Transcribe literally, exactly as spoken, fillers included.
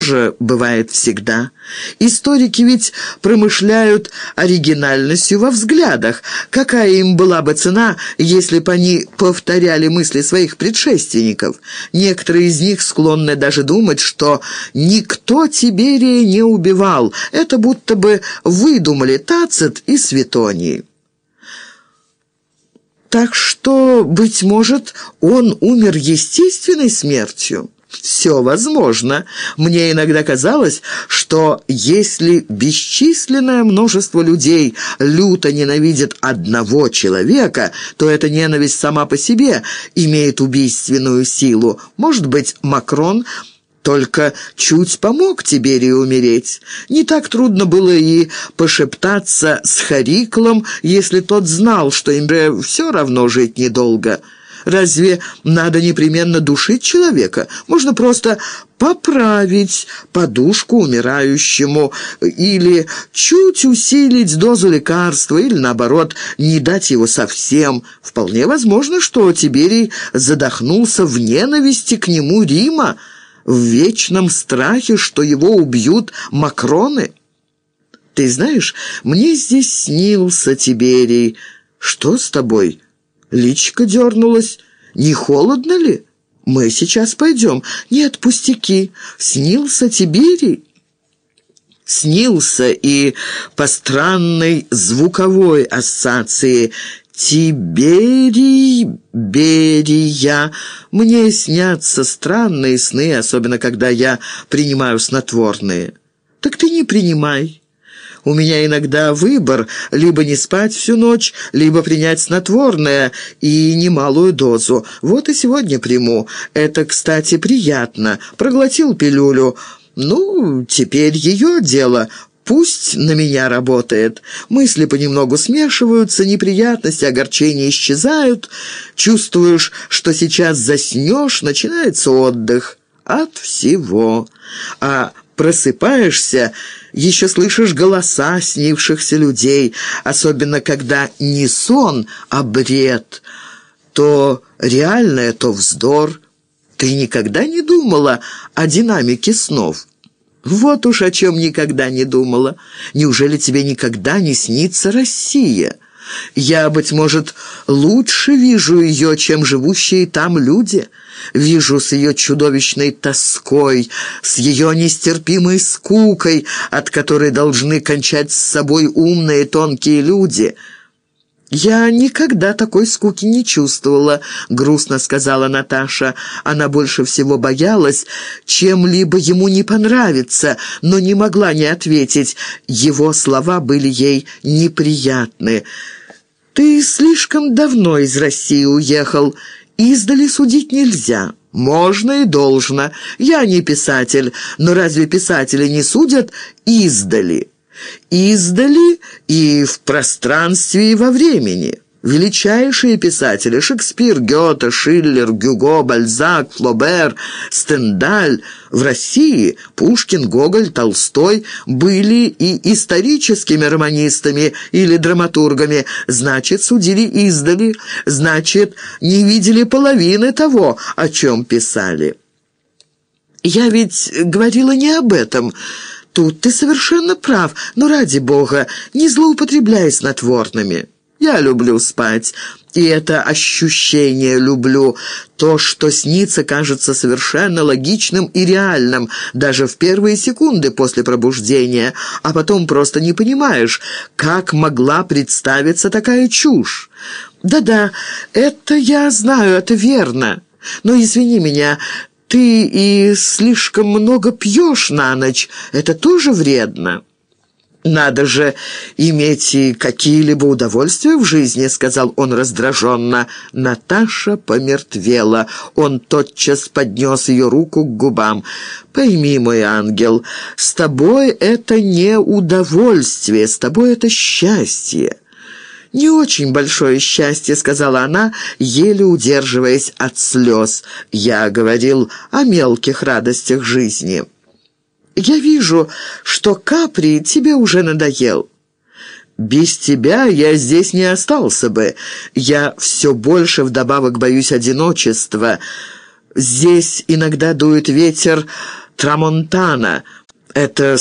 же бывает всегда. Историки ведь промышляют оригинальностью во взглядах. Какая им была бы цена, если бы они повторяли мысли своих предшественников? Некоторые из них склонны даже думать, что никто Тиберия не убивал. Это будто бы выдумали Тацит и Светоний. Так что, быть может, он умер естественной смертью? Все возможно. Мне иногда казалось, что если бесчисленное множество людей люто ненавидит одного человека, то эта ненависть сама по себе имеет убийственную силу. Может быть, Макрон только чуть помог Тиберию умереть. Не так трудно было и пошептаться с Хариклом, если тот знал, что им же все равно жить недолго. Разве надо непременно душить человека? Можно просто поправить подушку умирающему или чуть усилить дозу лекарства, или, наоборот, не дать его совсем. Вполне возможно, что Тиберий задохнулся в ненависти к нему Рима, в вечном страхе, что его убьют макроны. Ты знаешь, мне здесь снился Тиберий. Что с тобой? Личико дернулось. Не холодно ли? Мы сейчас пойдем. Нет, пустяки. Снился Тиберий? Снился и по странной звуковой ассоциации «Тиберий, Берия». Мне снятся странные сны, особенно когда я принимаю снотворные. Так ты не принимай. У меня иногда выбор: либо не спать всю ночь, либо принять снотворное и немалую дозу. Вот и сегодня приму. Это, кстати, приятно. Проглотил пилюлю. Ну, теперь ее дело. Пусть на меня работает. Мысли понемногу смешиваются, неприятности, огорчения исчезают. Чувствуешь, что сейчас заснешь, начинается отдых от всего. А просыпаешься, еще слышишь голоса снившихся людей, особенно когда не сон, а бред. То реальное, то вздор. Ты никогда не думала о динамике снов? Вот уж о чем никогда не думала. Неужели тебе никогда не снится Россия? Я, быть может, лучше вижу ее, чем живущие там люди. Вижу с ее чудовищной тоской, с ее нестерпимой скукой, от которой должны кончать с собой умные тонкие люди. «Я никогда такой скуки не чувствовала», — грустно сказала Наташа. Она больше всего боялась чем-либо ему не понравится, но не могла не ответить. Его слова были ей неприятны. «Ты слишком давно из России уехал. Издали судить нельзя». «Можно и должно. Я не писатель, но разве писатели не судят издали?» «Издали и в пространстве, и во времени». Величайшие писатели — Шекспир, Гёте, Шиллер, Гюго, Бальзак, Флобер, Стендаль — в России Пушкин, Гоголь, Толстой — были и историческими романистами или драматургами, значит, судили издали, значит, не видели половины того, о чем писали. «Я ведь говорила не об этом. Тут ты совершенно прав, но, ради бога, не злоупотребляй снотворными. Я люблю спать, и это ощущение люблю. То, что снится, кажется совершенно логичным и реальным, даже в первые секунды после пробуждения, а потом просто не понимаешь, как могла представиться такая чушь. Да-да, это я знаю, это верно. Но извини меня, ты и слишком много пьешь на ночь. Это тоже вредно». «Надо же иметь и какие-либо удовольствия в жизни», — сказал он раздраженно. Наташа помертвела. Он тотчас поднес ее руку к губам. «Пойми, мой ангел, с тобой это не удовольствие, с тобой это счастье». «Не очень большое счастье», — сказала она, еле удерживаясь от слез. «Я говорил о мелких радостях жизни». «Я вижу, что Капри тебе уже надоел». «Без тебя я здесь не остался бы. Я все больше вдобавок боюсь одиночества. Здесь иногда дует ветер Трамонтана. Это